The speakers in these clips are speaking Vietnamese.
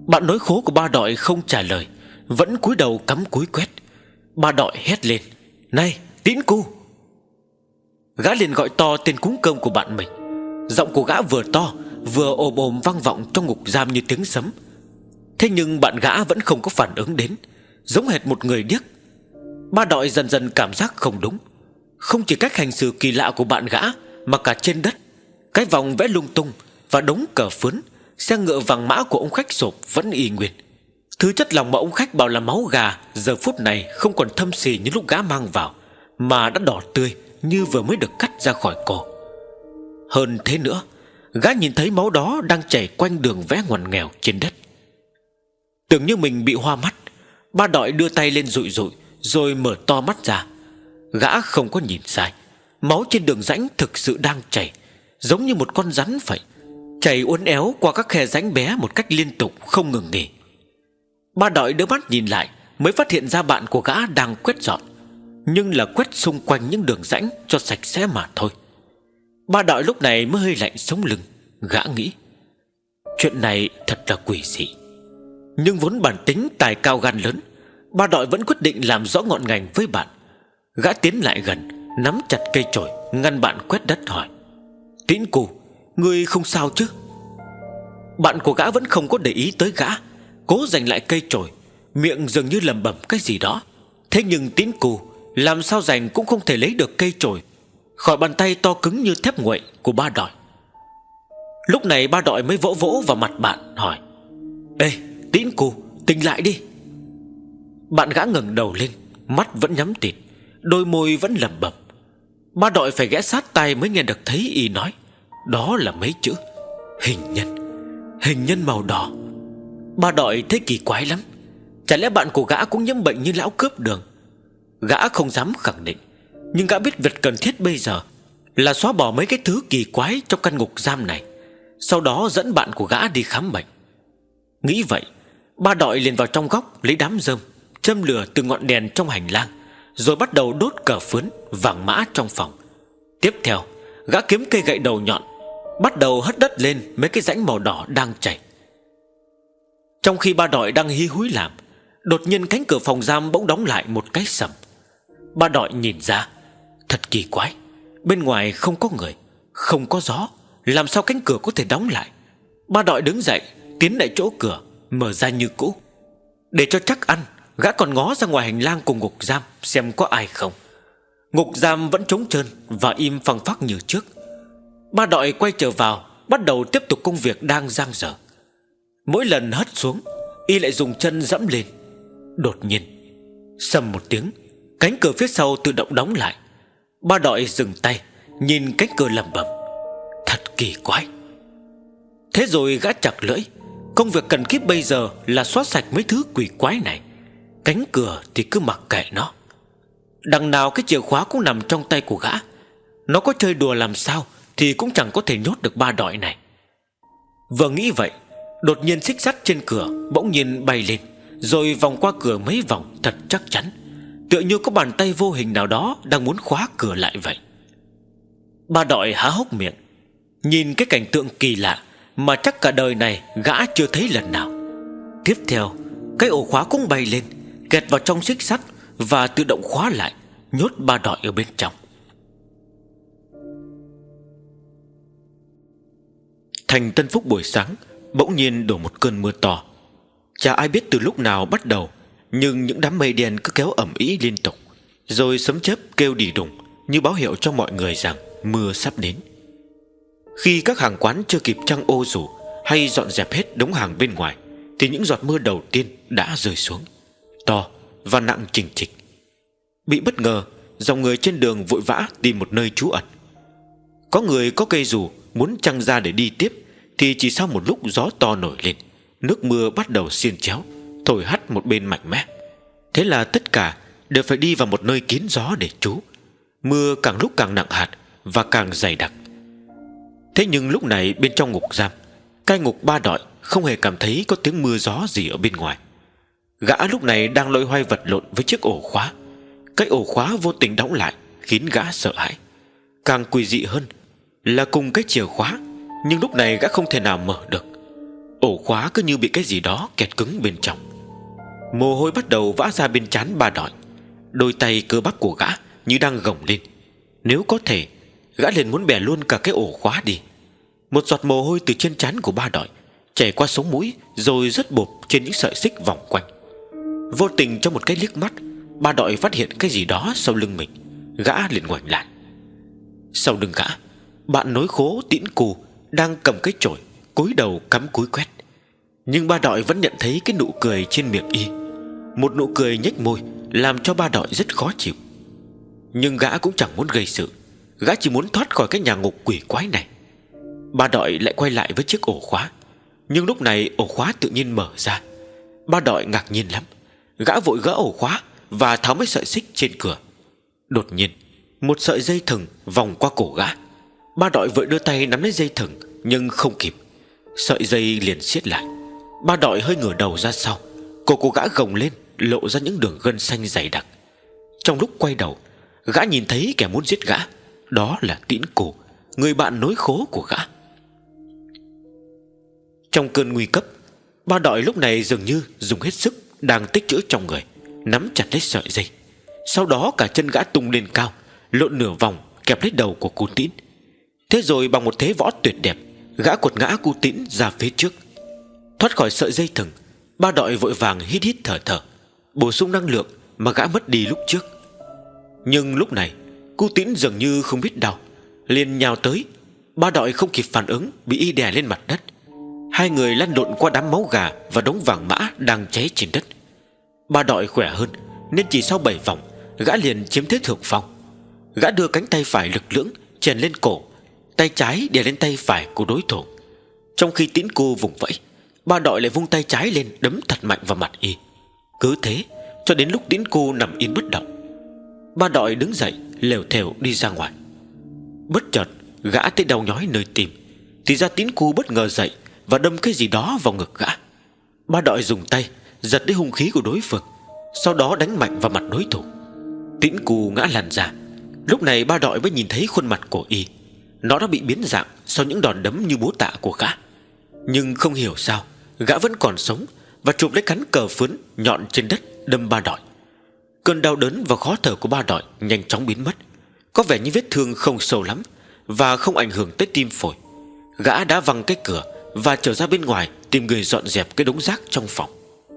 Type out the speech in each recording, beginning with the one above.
Bạn nói khố của ba đội không trả lời, vẫn cúi đầu cắm cúi quét. Ba đội hét lên: "Này Tín Cu!" Gã liền gọi to tên cúng cơm của bạn mình. Giọng của gã vừa to vừa ồm ồm vang vọng trong ngục giam như tiếng sấm. Thế nhưng bạn gã vẫn không có phản ứng đến, giống hệt một người điếc. Ba đội dần dần cảm giác không đúng. Không chỉ cách hành xử kỳ lạ của bạn gã, mà cả trên đất, cái vòng vẽ lung tung và đống cờ phướn, xe ngựa vàng mã của ông khách sộp vẫn y nguyên. Thứ chất lòng mà ông khách bảo là máu gà giờ phút này không còn thâm xì như lúc gã mang vào, mà đã đỏ tươi như vừa mới được cắt ra khỏi cổ. Hơn thế nữa, gã nhìn thấy máu đó đang chảy quanh đường vẽ ngoằn nghèo trên đất. Tưởng như mình bị hoa mắt, ba đội đưa tay lên dụi dụi rồi mở to mắt ra. Gã không có nhìn sai, máu trên đường rãnh thực sự đang chảy, giống như một con rắn vậy, chảy uốn éo qua các khe rãnh bé một cách liên tục không ngừng nghỉ. Ba đội đưa mắt nhìn lại mới phát hiện ra bạn của gã đang quét dọn, nhưng là quét xung quanh những đường rãnh cho sạch sẽ mà thôi. Ba đội lúc này mới hơi lạnh sống lưng. Gã nghĩ chuyện này thật là quỷ dị. Nhưng vốn bản tính tài cao gan lớn, ba đội vẫn quyết định làm rõ ngọn ngành với bạn. Gã tiến lại gần, nắm chặt cây chổi ngăn bạn quét đất, hỏi: "Tín Cu, ngươi không sao chứ?" Bạn của gã vẫn không có để ý tới gã, cố giành lại cây chổi, miệng dường như lẩm bẩm cái gì đó. Thế nhưng Tín Cu làm sao giành cũng không thể lấy được cây chổi khỏi bàn tay to cứng như thép nguội của ba đội. Lúc này ba đội mới vỗ vỗ vào mặt bạn, hỏi: "Ê Tín Cu, tỉnh lại đi." Bạn gã ngẩng đầu lên, mắt vẫn nhắm tịt, đôi môi vẫn lẩm bẩm. Ba đội phải ghé sát tai mới nghe được thấy y nói. Đó là mấy chữ: hình nhân. Hình nhân màu đỏ. Ba đội thấy kỳ quái lắm. Chả lẽ bạn của gã cũng nhiễm bệnh như lão cướp đường? Gã không dám khẳng định, nhưng gã biết việc cần thiết bây giờ là xóa bỏ mấy cái thứ kỳ quái trong căn ngục giam này, sau đó dẫn bạn của gã đi khám bệnh. Nghĩ vậy, ba đội liền vào trong góc lấy đám rơm, châm lửa từ ngọn đèn trong hành lang, rồi bắt đầu đốt cờ phướn vàng mã trong phòng. Tiếp theo, gã kiếm cây gậy đầu nhọn, bắt đầu hất đất lên mấy cái rãnh màu đỏ đang chảy. Trong khi ba đội đang hí húi làm, đột nhiên cánh cửa phòng giam bỗng đóng lại một cái sầm. Ba đội nhìn ra, thật kỳ quái, bên ngoài không có người, không có gió, làm sao cánh cửa có thể đóng lại? Ba đội đứng dậy, tiến lại chỗ cửa, mở ra như cũ. Để cho chắc ăn, gã còn ngó ra ngoài hành lang của ngục giam xem có ai không. Ngục giam vẫn trống trơn và im phăng phắc như trước. Ba đội quay trở vào, bắt đầu tiếp tục công việc đang dang dở. Mỗi lần hất xuống, y lại dùng chân dẫm lên. Đột nhiên, sầm một tiếng, cánh cửa phía sau tự động đóng lại. Ba đội dừng tay, nhìn cánh cửa lẩm bẩm: thật kỳ quái. Thế rồi gã chặt lưỡi. Công việc cần kíp bây giờ là xóa sạch mấy thứ quỷ quái này. Cánh cửa thì cứ mặc kệ nó. Đằng nào cái chìa khóa cũng nằm trong tay của gã. Nó có chơi đùa làm sao thì cũng chẳng có thể nhốt được ba đội này. Vừa nghĩ vậy, đột nhiên xích sắt trên cửa bỗng nhiên bay lên, rồi vòng qua cửa mấy vòng thật chắc chắn, tựa như có bàn tay vô hình nào đó đang muốn khóa cửa lại vậy. Ba đội há hốc miệng, nhìn cái cảnh tượng kỳ lạ mà chắc cả đời này gã chưa thấy lần nào. Tiếp theo, cái ổ khóa cũng bay lên, kẹt vào trong xích sắt và tự động khóa lại, nhốt ba đội ở bên trong. Thành Tân Phúc buổi sáng bỗng nhiên đổ một cơn mưa to. Chả ai biết từ lúc nào bắt đầu, nhưng những đám mây đen cứ kéo ầm ĩ liên tục, rồi sấm chớp kêu đì đùng như báo hiệu cho mọi người rằng mưa sắp đến. Khi các hàng quán chưa kịp trăng ô rủ hay dọn dẹp hết đống hàng bên ngoài, thì những giọt mưa đầu tiên đã rơi xuống, to và nặng chình chịch. Bị bất ngờ, dòng người trên đường vội vã tìm một nơi trú ẩn. Có người có cây dù muốn trăng ra để đi tiếp, thì chỉ sau một lúc gió to nổi lên, nước mưa bắt đầu xiên chéo, thổi hắt một bên mạnh mẽ. Thế là tất cả đều phải đi vào một nơi kín gió để trú. Mưa càng lúc càng nặng hạt và càng dày đặc. Thế nhưng lúc này bên trong ngục giam, cai ngục ba đội không hề cảm thấy có tiếng mưa gió gì ở bên ngoài. Gã lúc này đang loay hoay vật lộn với chiếc ổ khóa. Cái ổ khóa vô tình đóng lại khiến gã sợ hãi. Càng quỷ dị hơn là cùng cái chìa khóa, nhưng lúc này gã không thể nào mở được. Ổ khóa cứ như bị cái gì đó kẹt cứng bên trong. Mồ hôi bắt đầu vã ra bên trán Ba Đọi. Đôi tay cơ bắp của gã như đang gồng lên. Nếu có thể, gã liền muốn bẻ luôn cả cái ổ khóa đi. Một giọt mồ hôi từ trên trán của Ba Đọi chảy qua sống mũi, rồi rớt bộp trên những sợi xích vòng quanh. Vô tình trong một cái liếc mắt, Ba Đọi phát hiện cái gì đó sau lưng mình. Gã liền ngoảnh lại. Sau lưng gã, bạn nối khố Tiễn Cù đang cầm cái chổi, cúi đầu cắm cúi quét. Nhưng Ba Đọi vẫn nhận thấy cái nụ cười trên miệng y, một nụ cười nhếch môi làm cho Ba Đọi rất khó chịu. Nhưng gã cũng chẳng muốn gây sự. Gã chỉ muốn thoát khỏi cái nhà ngục quỷ quái này. Ba Đọi lại quay lại với chiếc ổ khóa. Nhưng lúc này ổ khóa tự nhiên mở ra. Ba Đọi ngạc nhiên lắm. Gã vội gỡ ổ khóa và tháo mấy sợi xích trên cửa. Đột nhiên, một sợi dây thừng vòng qua cổ gã. Ba Đọi vội đưa tay nắm lấy dây thừng, nhưng không kịp. Sợi dây liền siết lại. Ba Đọi hơi ngửa đầu ra sau. Cổ của gã gồng lên, lộ ra những đường gân xanh dày đặc. Trong lúc quay đầu, gã nhìn thấy kẻ muốn giết gã. Đó là Tiễn Cù, người bạn nối khố của gã. Trong cơn nguy cấp, Ba Đọi lúc này dường như dùng hết sức đang tích trữ trong người, nắm chặt lấy sợi dây. Sau đó cả chân gã tung lên cao, lộn nửa vòng kẹp lấy đầu của cu Tĩnh. Thế rồi bằng một thế võ tuyệt đẹp, gã quật ngã cu Tĩnh ra phía trước. Thoát khỏi sợi dây thừng, Ba Đọi vội vàng hít hít thở thở, bổ sung năng lượng mà gã mất đi lúc trước. Nhưng lúc này cu Tĩnh dường như không biết đau, liền nhào tới. Ba Đọi không kịp phản ứng, bị y đè lên mặt đất. Hai người lăn lộn qua đám máu gà và đống vàng mã đang cháy trên đất. Ba Đọi khỏe hơn, nên chỉ sau 7 vòng, gã liền chiếm thế thượng phong. Gã đưa cánh tay phải lực lưỡng chèn lên cổ, tay trái đè lên tay phải của đối thủ. Trong khi Tiễn Cù vùng vẫy, Ba Đọi lại vung tay trái lên đấm thật mạnh vào mặt y. Cứ thế cho đến lúc Tiễn Cù nằm yên bất động. Ba Đọi đứng dậy lèo thèo đi ra ngoài. Bất chợt gã thấy đau nhói nơi tim. Thì ra Tiễn Cù bất ngờ dậy và đâm cái gì đó vào ngực gã. Ba Đọi dùng tay giật lấy hung khí của đối phương, sau đó đánh mạnh vào mặt đối thủ. Tiễn Cù ngã lăn ra. Lúc này Ba Đọi mới nhìn thấy khuôn mặt của y. Nó đã bị biến dạng sau những đòn đấm như búa tạ của gã. Nhưng không hiểu sao gã vẫn còn sống, và chụp lấy cán cờ phướn nhọn trên đất đâm Ba Đọi. Cơn đau đớn và khó thở của Ba Đọi nhanh chóng biến mất. Có vẻ như vết thương không sâu lắm và không ảnh hưởng tới tim phổi. Gã đã văng cái cửa và trở ra bên ngoài tìm người dọn dẹp cái đống rác trong phòng.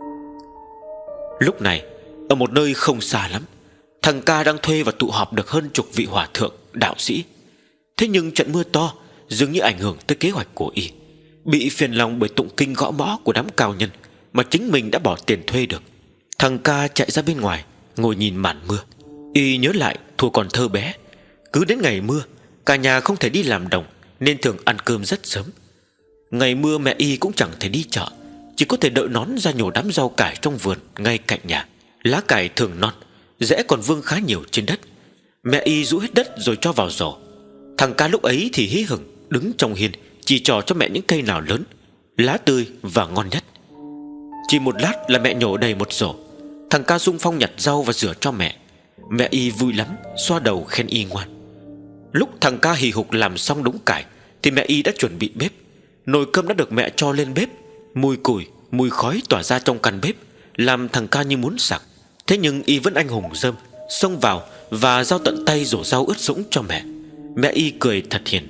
Lúc này, ở một nơi không xa lắm, thằng Ca đang thuê và tụ họp được hơn chục vị hòa thượng, đạo sĩ. Thế nhưng trận mưa to dường như ảnh hưởng tới kế hoạch của y. Bị phiền lòng bởi tụng kinh gõ mõ của đám cao nhân mà chính mình đã bỏ tiền thuê được, thằng Ca chạy ra bên ngoài ngồi nhìn màn mưa. Y nhớ lại thuở còn thơ bé, cứ đến ngày mưa cả nhà không thể đi làm đồng, nên thường ăn cơm rất sớm. Ngày mưa mẹ y cũng chẳng thể đi chợ, chỉ có thể đợi nón ra nhổ đám rau cải trong vườn ngay cạnh nhà. Lá cải thường non, rễ còn vương khá nhiều trên đất. Mẹ y rũ hết đất rồi cho vào rổ. Thằng Ca lúc ấy thì hí hửng đứng trong hiên, chỉ trò cho mẹ những cây nào lớn, lá tươi và ngon nhất. Chỉ một lát là mẹ nhổ đầy một rổ. Thằng Ca xung phong nhặt rau và rửa cho mẹ. Mẹ y vui lắm, xoa đầu khen y ngoan. Lúc thằng Ca hì hục làm xong đống cải thì mẹ y đã chuẩn bị bếp. Nồi cơm đã được mẹ cho lên bếp. Mùi củi, mùi khói tỏa ra trong căn bếp làm thằng Ca như muốn sặc. Thế nhưng y vẫn anh hùng rơm, xông vào và giao tận tay rổ rau ướt sũng cho mẹ. Mẹ y cười thật hiền.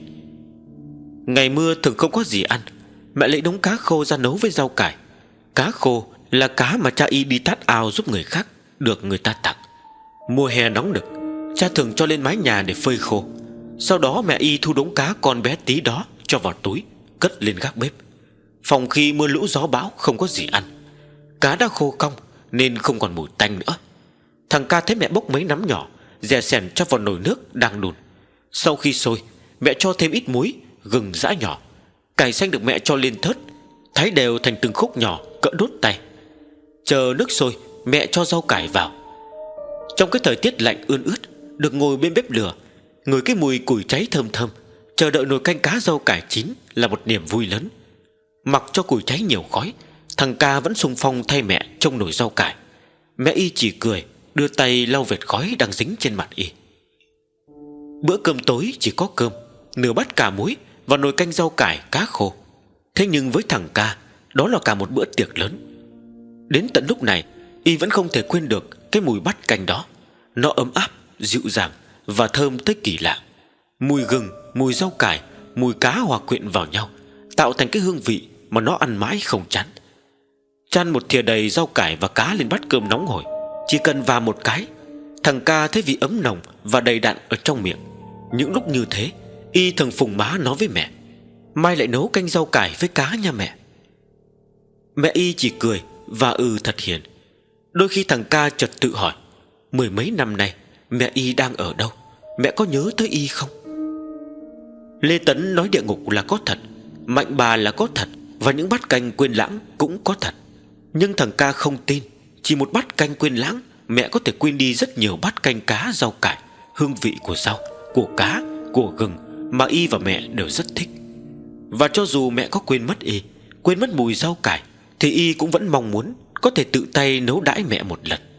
Ngày mưa thường không có gì ăn, mẹ lấy đống cá khô ra nấu với rau cải. Cá khô là cá mà cha y đi tát ao giúp người khác, được người ta tặng. Mùa hè nóng nực, cha thường cho lên mái nhà để phơi khô. Sau đó mẹ y thu đống cá con bé tí đó cho vào túi, cất lên gác bếp. Phòng khi mưa lũ gió bão không có gì ăn, cá đã khô cong nên không còn mùi tanh nữa. Thằng Ca thấy mẹ bốc mấy nắm nhỏ, dè sèn cho vào nồi nước đang đun. Sau khi sôi, mẹ cho thêm ít muối, gừng giã nhỏ. Cải xanh được mẹ cho lên thớt, thái đều thành từng khúc nhỏ cỡ đốt tay. Chờ nước sôi, mẹ cho rau cải vào. Trong cái thời tiết lạnh ươn ướt, được ngồi bên bếp lửa, ngửi cái mùi củi cháy thơm thơm, chờ đợi nồi canh cá rau cải chín là một niềm vui lớn. Mặc cho củi cháy nhiều khói, thằng Ca vẫn xung phong thay mẹ trông nồi rau cải. Mẹ y chỉ cười, đưa tay lau vệt khói đang dính trên mặt y. Bữa cơm tối chỉ có cơm, nửa bát cà muối và nồi canh rau cải cá khô. Thế nhưng với thằng Ca, đó là cả một bữa tiệc lớn. Đến tận lúc này y vẫn không thể quên được cái mùi bát canh đó. Nó ấm áp, dịu dàng và thơm tới kỳ lạ. Mùi gừng, mùi rau cải, mùi cá hòa quyện vào nhau, tạo thành cái hương vị mà nó ăn mãi không chán. Chan một thìa đầy rau cải và cá lên bát cơm nóng hổi. Chỉ cần vào một cái, thằng ca thấy vị ấm nồng và đầy đặn ở trong miệng. Những lúc như thế, y thường phùng má nói với mẹ: mai lại nấu canh rau cải với cá nha mẹ. Mẹ y chỉ cười và thật hiền. Đôi khi thằng ca chợt tự hỏi: mười mấy năm nay mẹ y đang ở đâu? Mẹ có nhớ tới y không? Lê Tấn nói địa ngục là có thật, Mạnh Bà là có thật, và những bát canh quên lãng cũng có thật. Nhưng thằng ca không tin chỉ một bát canh quên lãng mẹ có thể quên đi rất nhiều bát canh cá rau cải, hương vị của rau, của cá, của gừng mà y và mẹ đều rất thích. Và cho dù mẹ có quên mất y, quên mất mùi rau cải, thì y cũng vẫn mong muốn có thể tự tay nấu đãi mẹ một lần.